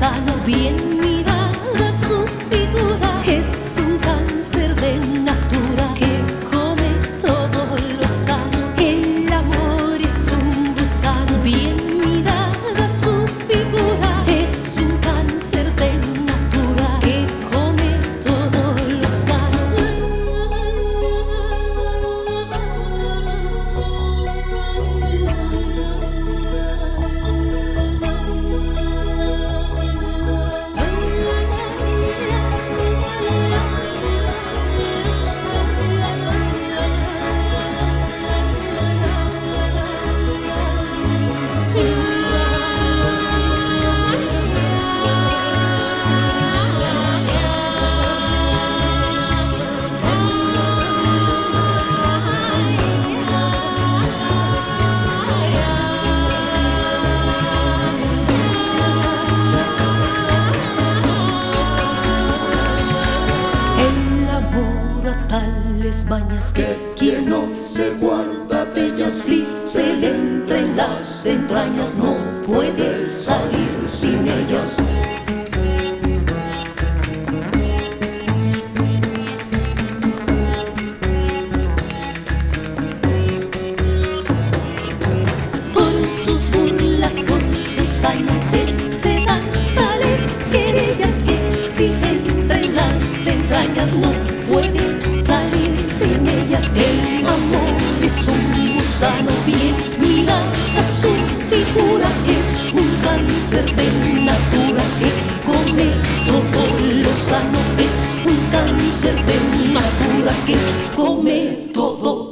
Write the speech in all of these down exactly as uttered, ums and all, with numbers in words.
gusano bien mirada su figura. Es un cáncer de natura que come todo lo sano. El amor es un gusano bien mirada su figura. Es un cáncer de natura que come todo lo sano. Mañas que quien no se guarda de ellas, si se le entra en las entrañas, no puede salir sin ellas. Por sus burlas, por sus sañas de sedan tales querellas que si entra en las entrañas no puede salir sin ellas. El amor es un gusano bien mirada su figura. Es un cáncer de natura que come todo lo sano. Es un cáncer de natura que come todo.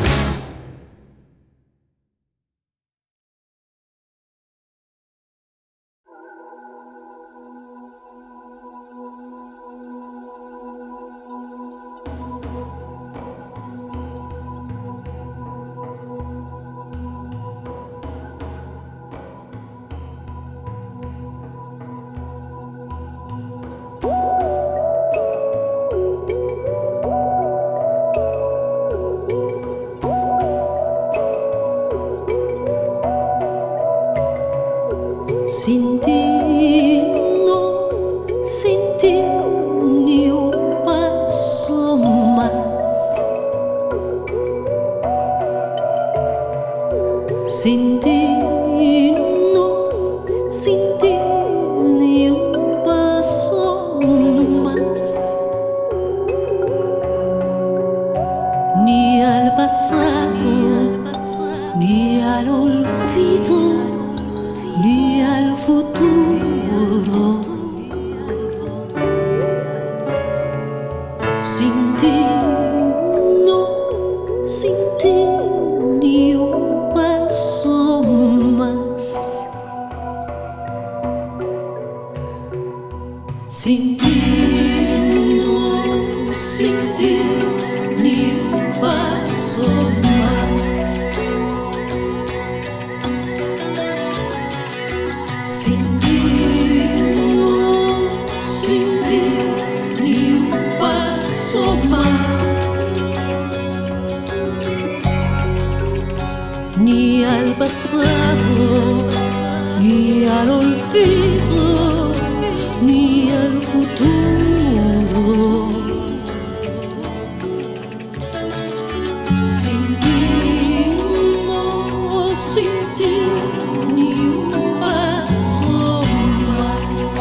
Sin ti, no, sin ti, ni un paso más. Sin ti, no, sin ti, ni un paso más. Ni al pasado, ni al olvido, ni al futuro. Sin ti, no, sin ti, ni un paso más. Sin ti, no, sin ti, ni un paso más. Sin ti, no, sin ti, ni un paso más. Ni al pasado, ni al olvido, ni al futuro. Sin ti, no, sin ti, ni un paso más.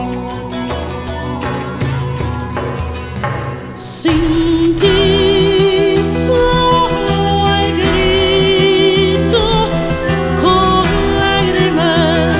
Sin ti solo hay grito con lágrimas.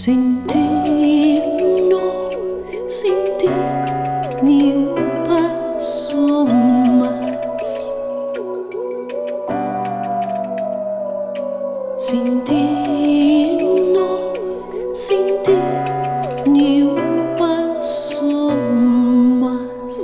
Sin ti no, sin ti ni un paso más. Sin ti no, sin ti ni un paso más.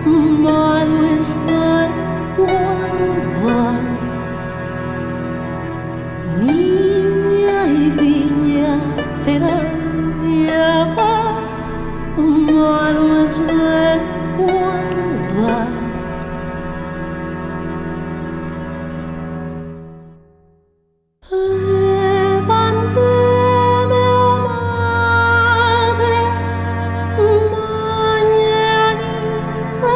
malo está guardar. Niña y viña, pero ya va, malo es de guardar. Levántame, oh madre, mañanita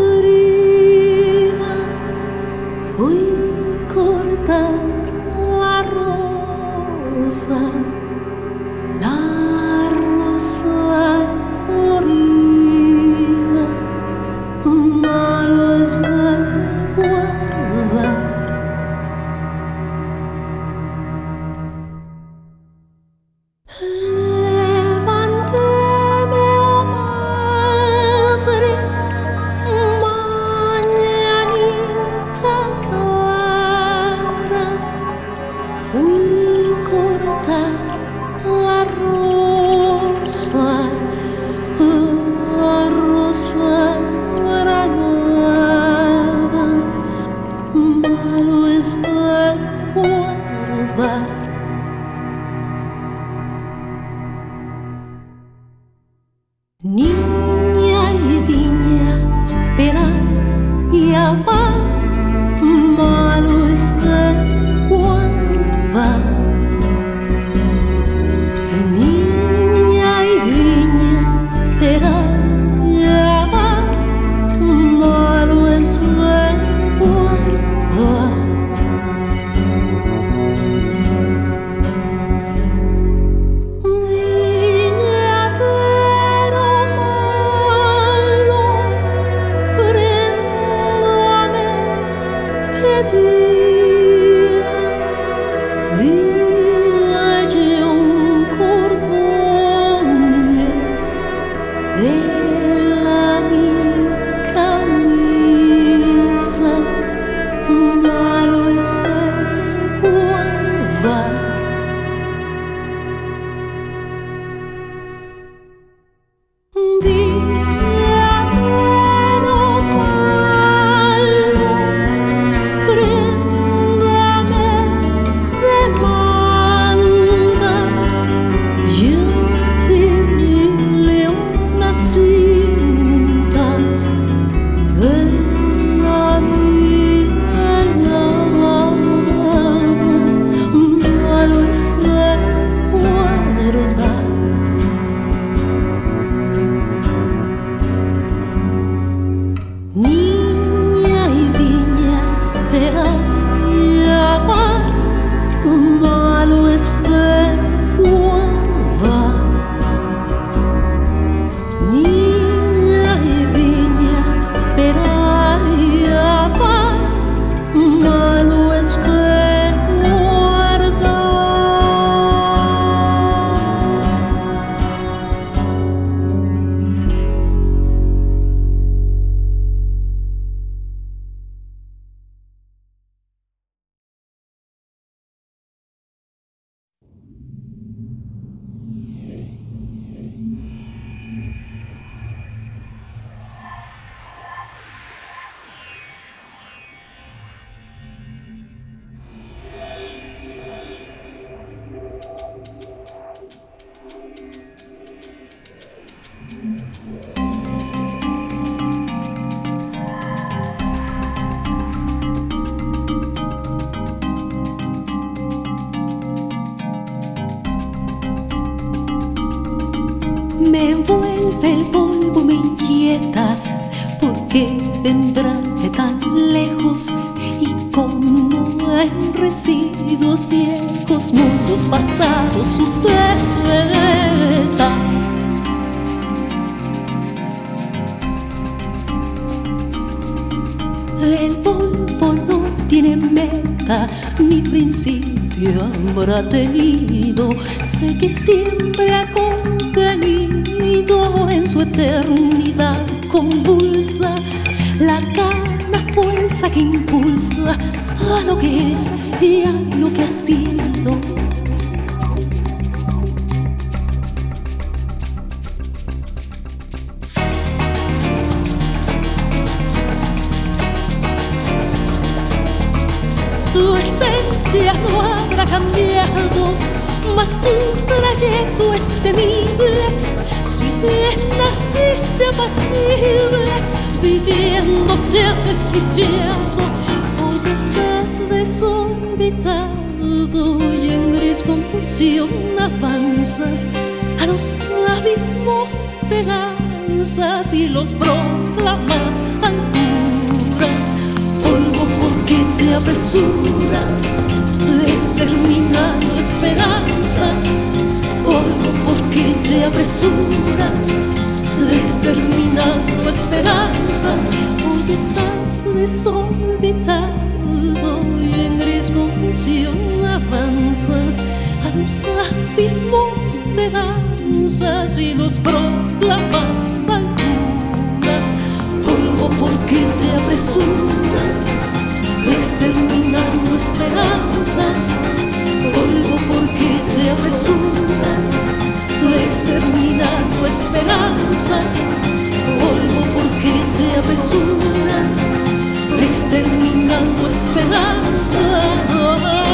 fría, fui cortar la rosa, la rosa florida, malo es de guardar. Levántame, oh madre, mañanita clara, fui cortar la rosa, la rosa granada, malo es de guardar. Niña y viña, verán y va, malo está guardar. Niña y viña, verán y va, malo está guardar. Malo está guardar. Viñadero malo, préndame demanda, yo dile una cinta de la mía nada, malo está guardar. Niña y viña, pero ya va, malo está guardar. Niña y viña, pero ya va, malo está guardar. Me envuelve el polvo, me inquieta, porque vendrán de tan lejos y como en residuos viejos, mundos pasados, su veta. El polvo no tiene meta ni principio habrá tenido, sé que siempre ha contenido en su eternidad convulsa la gana fuerza que impulsa a lo que es y a lo que ha sido. ya no habrá cambiado, mas tu trayecto es temible. Si bien naciste apacible, viviéndote has desquiciado, hoy estás desorbitado y en gris confusión avanzas, a los abismos te lanzas y los proclamas alturas. Polvo, ¿por qué te apresuras exterminando esperanzas? Polvo, ¿por qué te apresuras exterminando esperanzas? Hoy estás desorbitado y en gris confusión avanzas, a los abismos te lanzas y los proclamas alturas. Polvo, ¿por qué te apresuras exterminando esperanzas? Polvo, ¿por qué te apresuras exterminando esperanzas? Polvo, ¿por qué te apresuras exterminando esperanzas?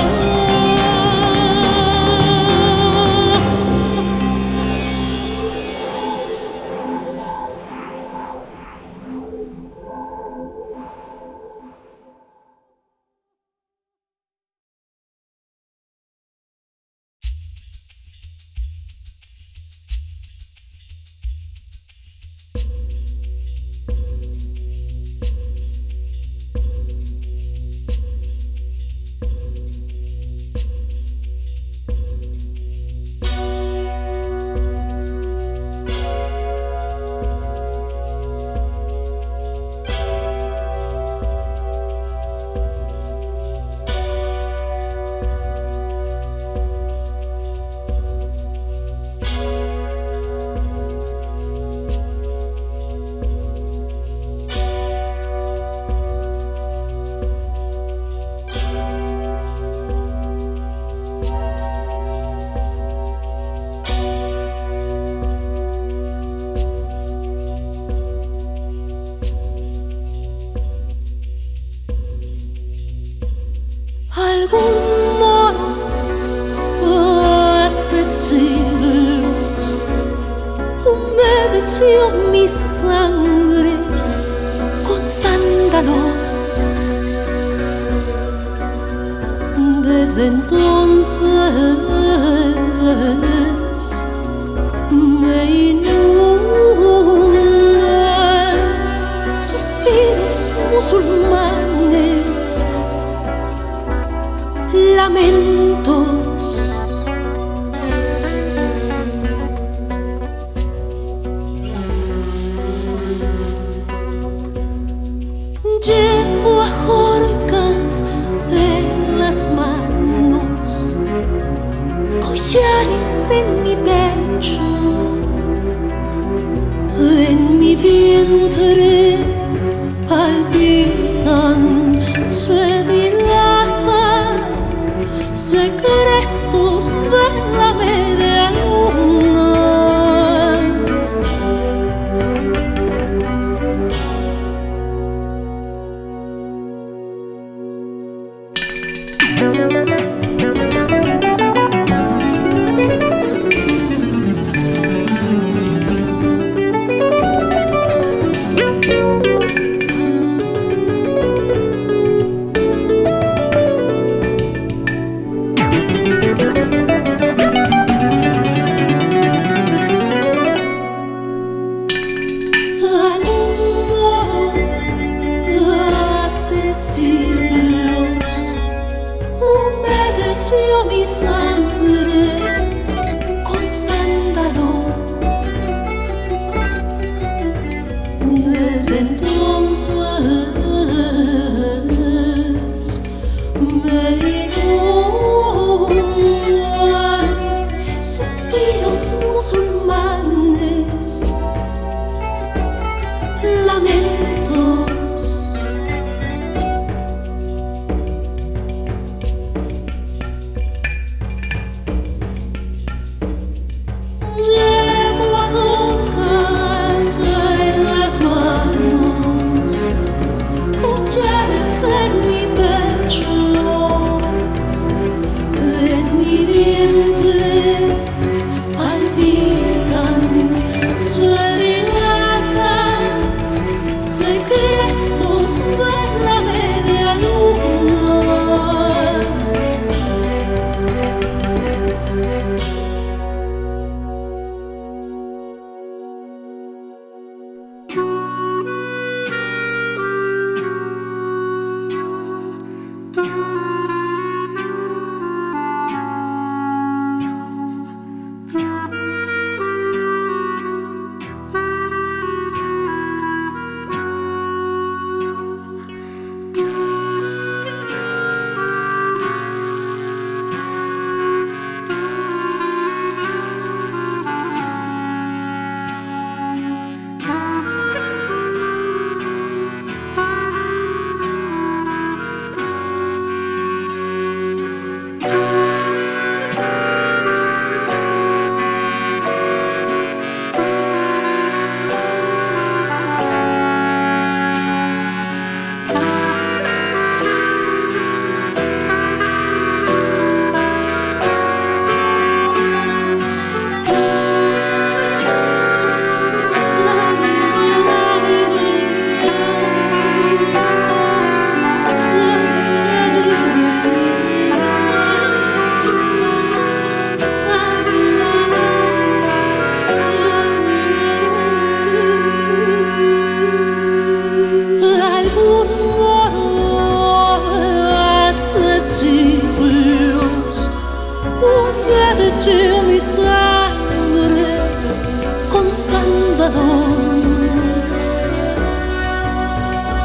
Algún moro hace siglos humedeció mi sangre con sándalo. Desde entonces me inundan suspiros musulmanes, lamentos. Llevo a Jorcas en las manos, collares en mi pecho, en mi vientre palpitan, se dilatan secretos de la media luna. Mi sangre con sándalo. Desde entonces me inundan suspiros musulmanes, lamentos.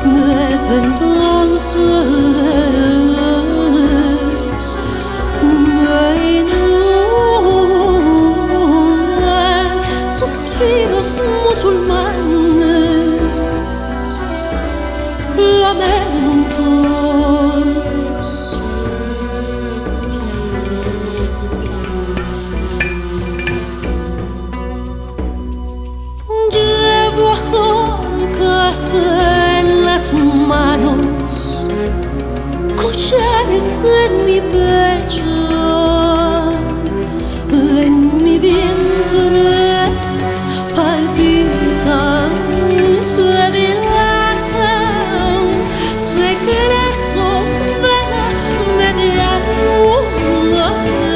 Desde entonces me inundan suspiros musulmanes, lamentos. Llevo a Jocas en las manos, collares en mi pecho, en mi vientre palpitan, se dilatan secretos de la media luna.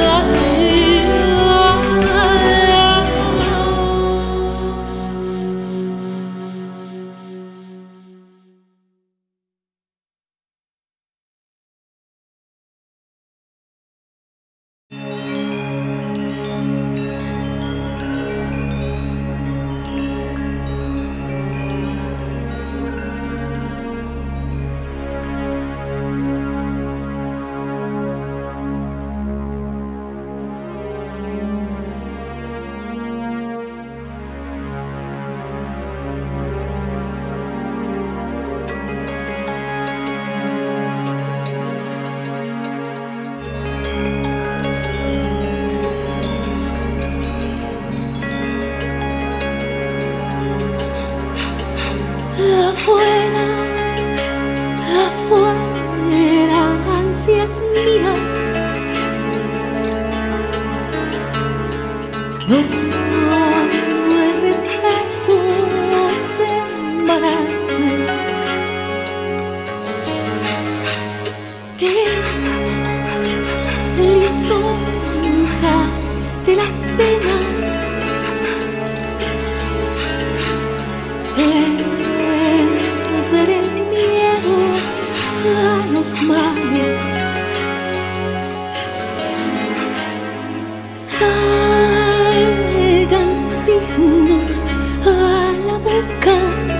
Afuera, afuera, ansias mías. No el respeto se embarace. ¿Qué es lisonja de la pena? Perder el miedo a los males. Salgan signos a la boca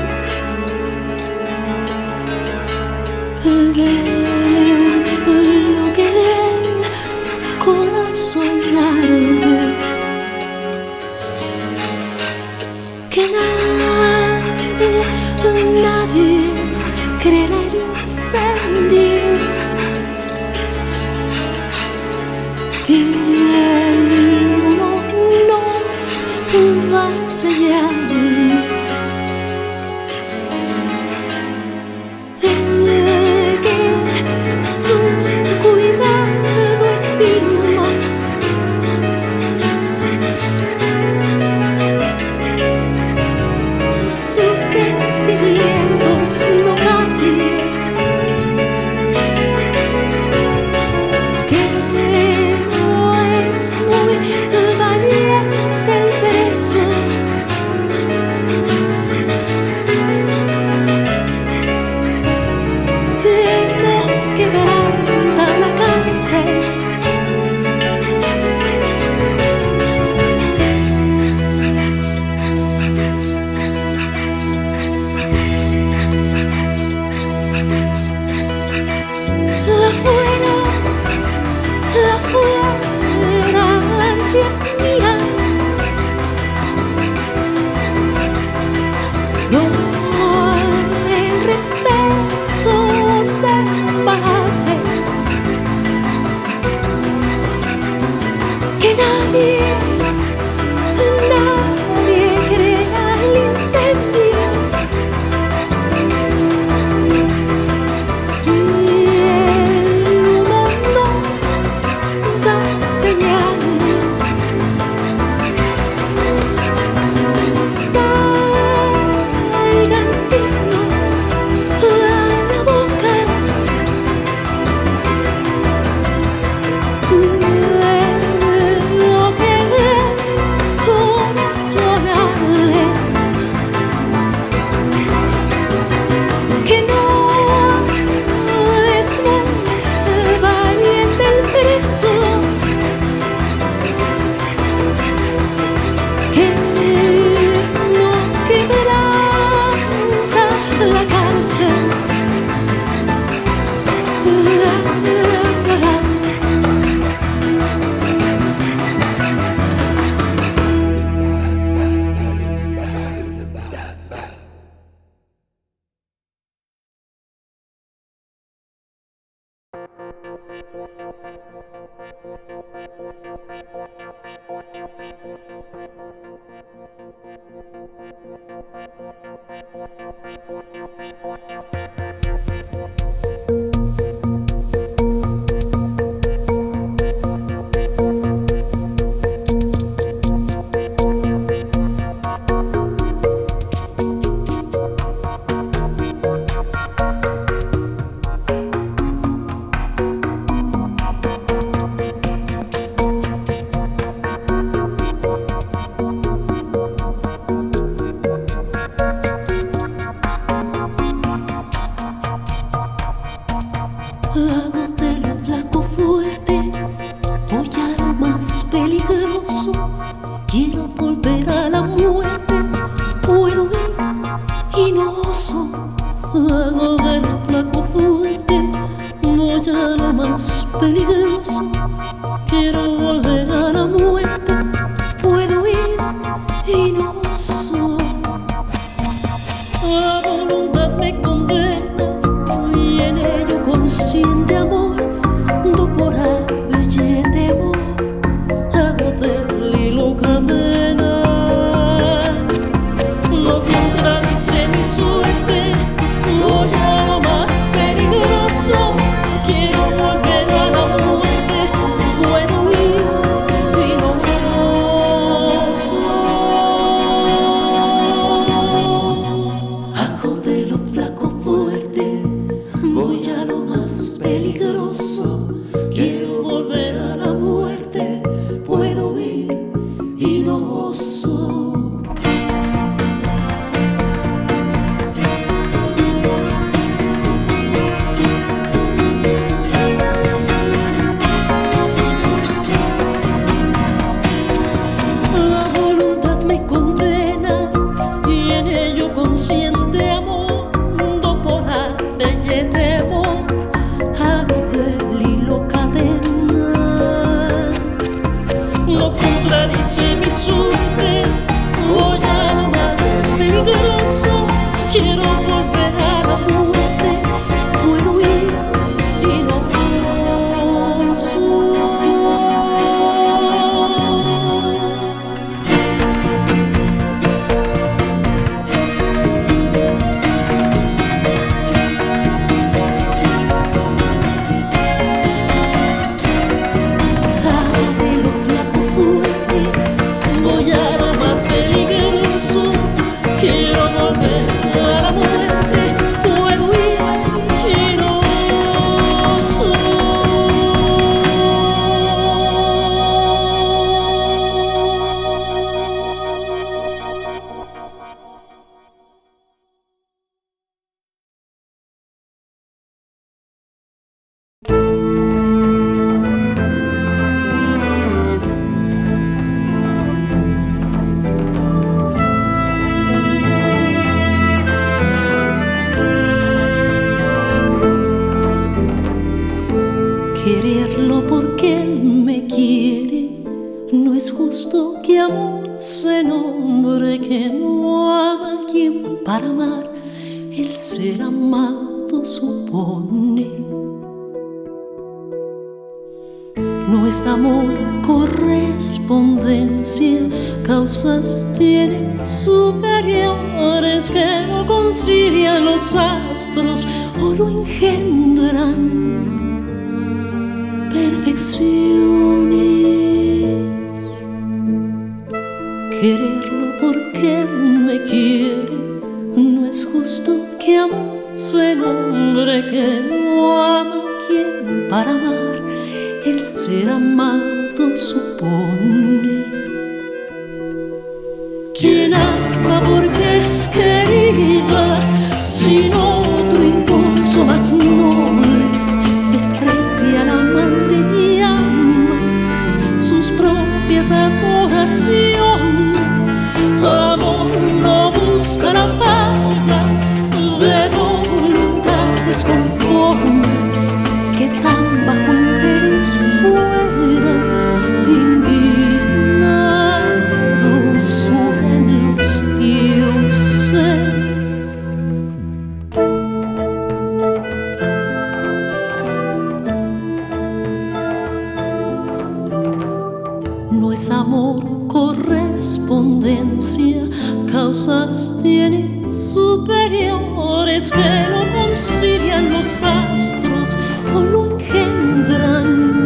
de lo que el corazón arde. Que nadie, nadie creerá el incendio. Si el humo no da señales de que su cuidado estima. Sus sentimientos no callen, que no es muy valiente el preso, que no quebranta la cárcel. Afuera, afuera, ansias mías. No el respeto se embarace. Que nadie, nadie crea el incendio. Si el humo no da señales, salgan signos a la boca de lo que el corazón arde. Que no es muy valiente el preso, que no quebranta la cárcel. Hago de lo flaco fuerte, voy a lo más peligroso. Quiero volver a la muerte, puedo ir y no oso. Hago de lo flaco fuerte, voy a lo más peligroso. Quiero volver a la muerte, puedo ir y no oso. La voluntad me condena y en ello consciente amor, do por ahí temor, hago del hilo cadena. Lo contradice mi suerte, voy a lo más peligroso. Quiero volver a la muerte, puedo ir y no oso. Hago de lo flaco fuerte, voy a lo más peligroso. Quiero volver a la muerte, puedo ir y no oso. La voluntad me condena y en ello consciente amor, do por ahí temor, hago del hilo cadena. Lo contradice mi suerte, voy a lo más peligroso. Quiero volver a la muerte, puedo ir y no oso. Hago de lo flaco fuerte, voy a lo más peligroso. Quiero volver a la muerte, puedo ir y no oso. Quererlo porque él me quiere, no es justo que amor se nombre que no ama a quien para amar el ser amado supone. No es amor correspondencia, causas tiene superiores que no concilian los astros o lo engendran perfecciones. Quererlo porque él me quiere, no es justo que amor se nombre que no ama a quien para amar el ser amado supone. Quien ama porque es querida, sin otro impulso más noble, desprecia al amante y ama sus propias adoraciones. Amor no busca la paga de voluntades conformes que tan bajo interés fuera indignados en los dioses. lo concilian los astros o lo engendran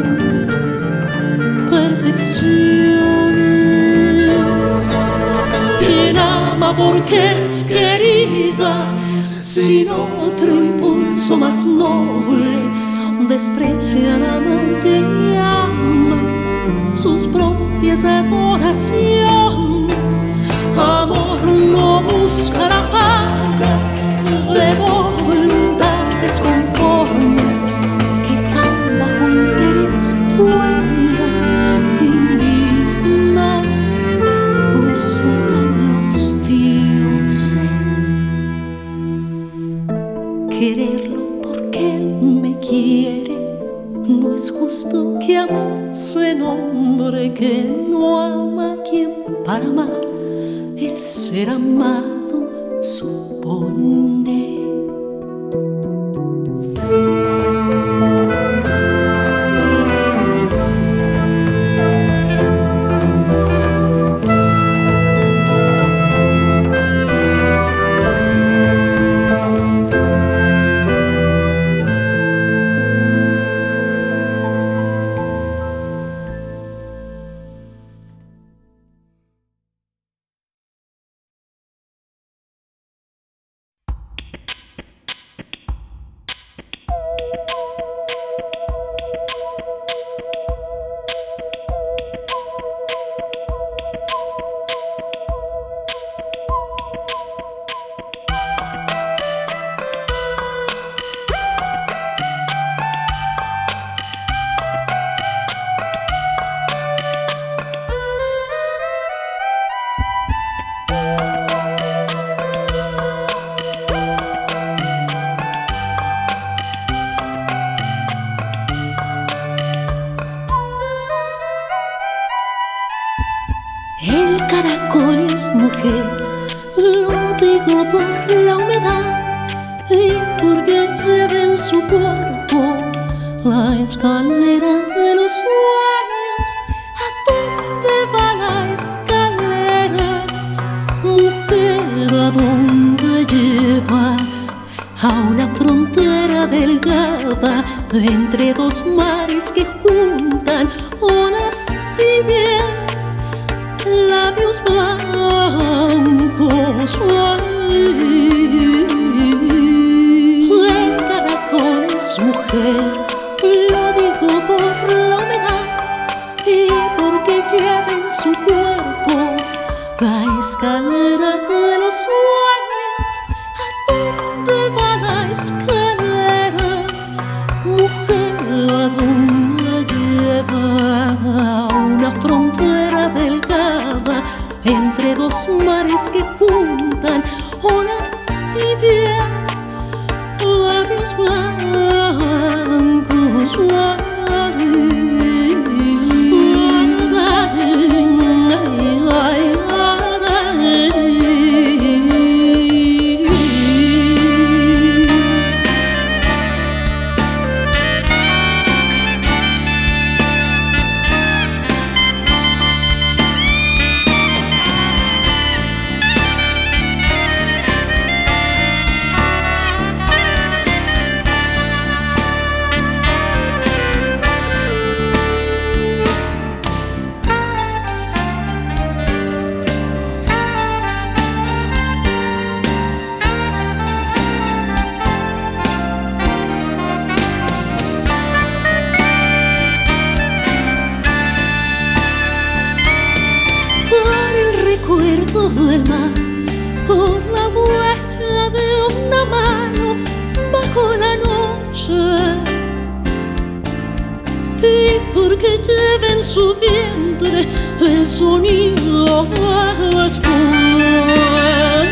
perfecciones. Quien ama porque es querida, sin otro impulso más noble, desprecia al amante y ama sus propias adoraciones. Amor no busca la paga de voluntades conformes que tan bajo interés fuera indigna. Usuran los dioses quererlo porque él me quiere. No es justo que amor se nombre que no ama a quien para amar el ser amado supone. El caracol es mujer, lo digo por la humedad y porque lleva en su cuerpo la escalera de los sueños. ¿A dónde va la escalera? Mujer, ¿a dónde lleva? A una frontera delgada entre dos mares que juntan olas tibias, labios blancos. El caracol es mujer, lo digo por la humedad y porque lleva en su cuerpo la escalera de los sueños. ¿A dónde va la escalera? Mujer, ¿a dónde lleva? A una frontera delgada entre dos mares que juntan olas tibias, labios blancos. Del mar, por la huella de una mano bajo la noche, y porque lleva en su vientre el sonido de las voces.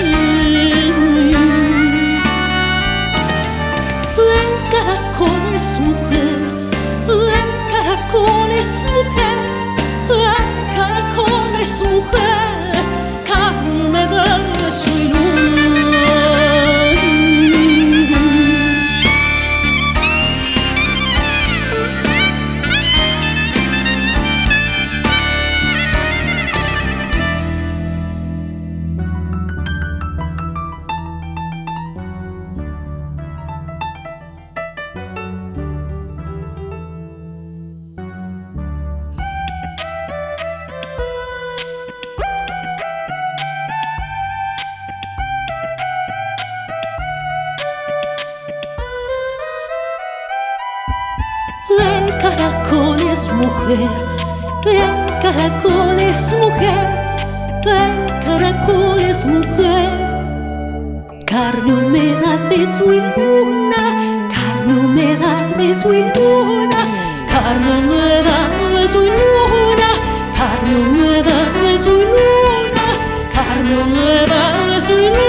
El caracol es mujer, el caracol es mujer, el caracol es mujer. Carne de su caracoles, mujer, de caracoles, mujer, de caracoles, mujer. Carne, humedad, beso y luna, carne, humedad, beso y luna, carne, humedad, beso y luna, carne, humedad, beso y luna, carne, humedad, beso y luna.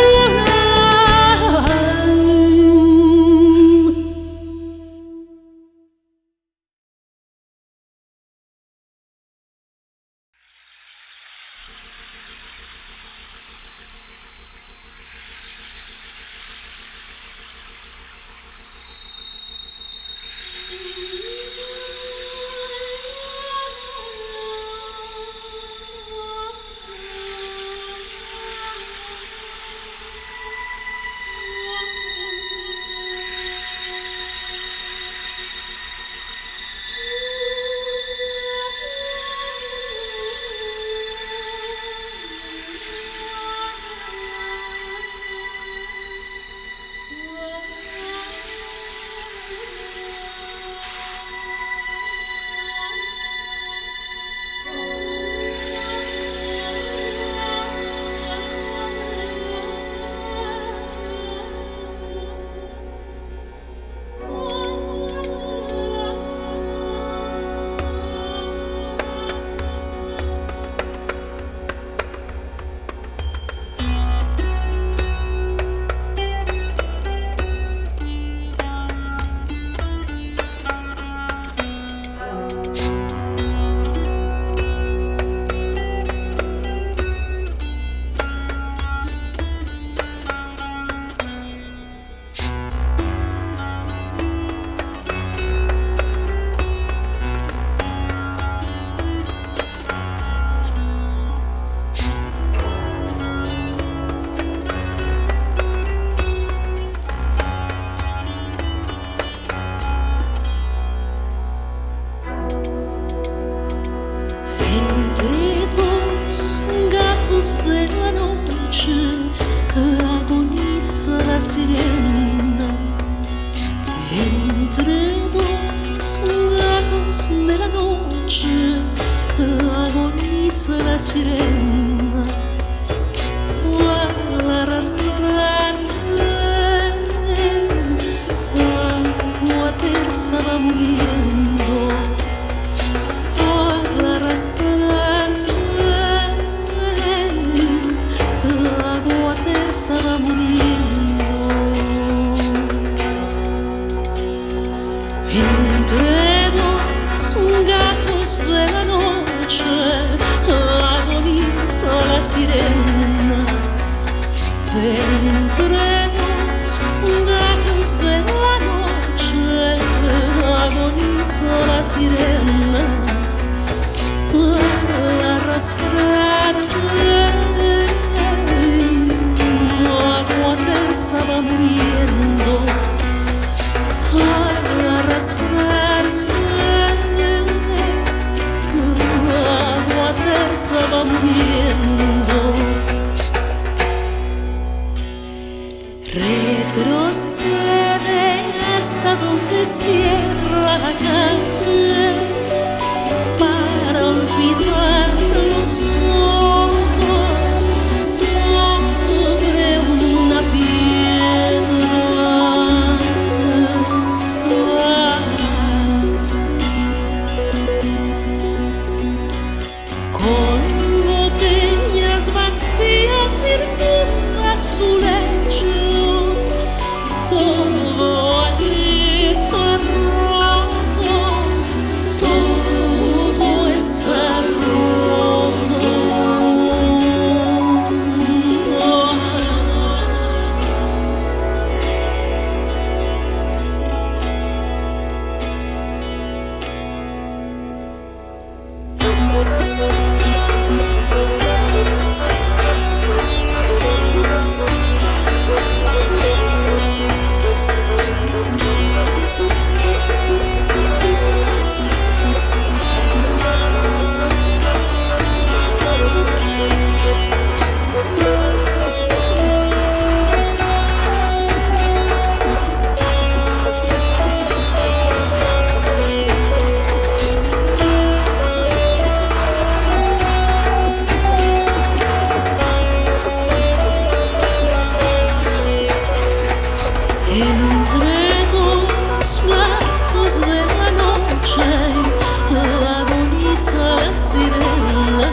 Entre dos gatos de la noche agoniza la sirena.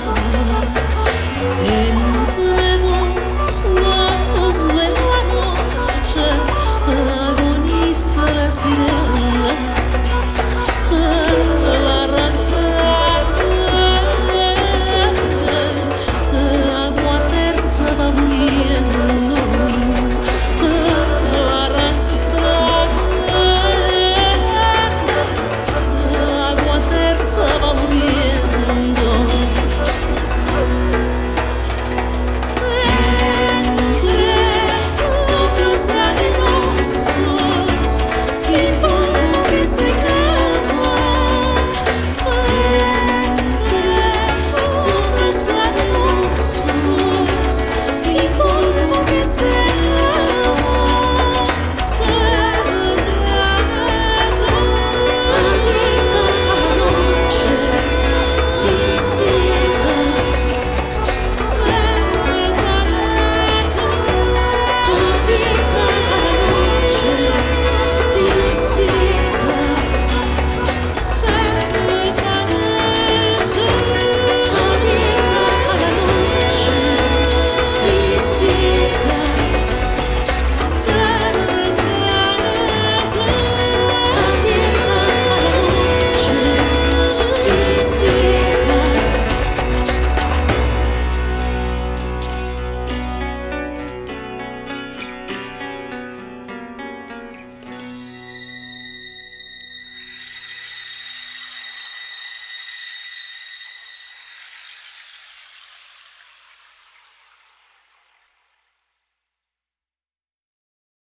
Entre dos gatos de la noche agoniza la sirena.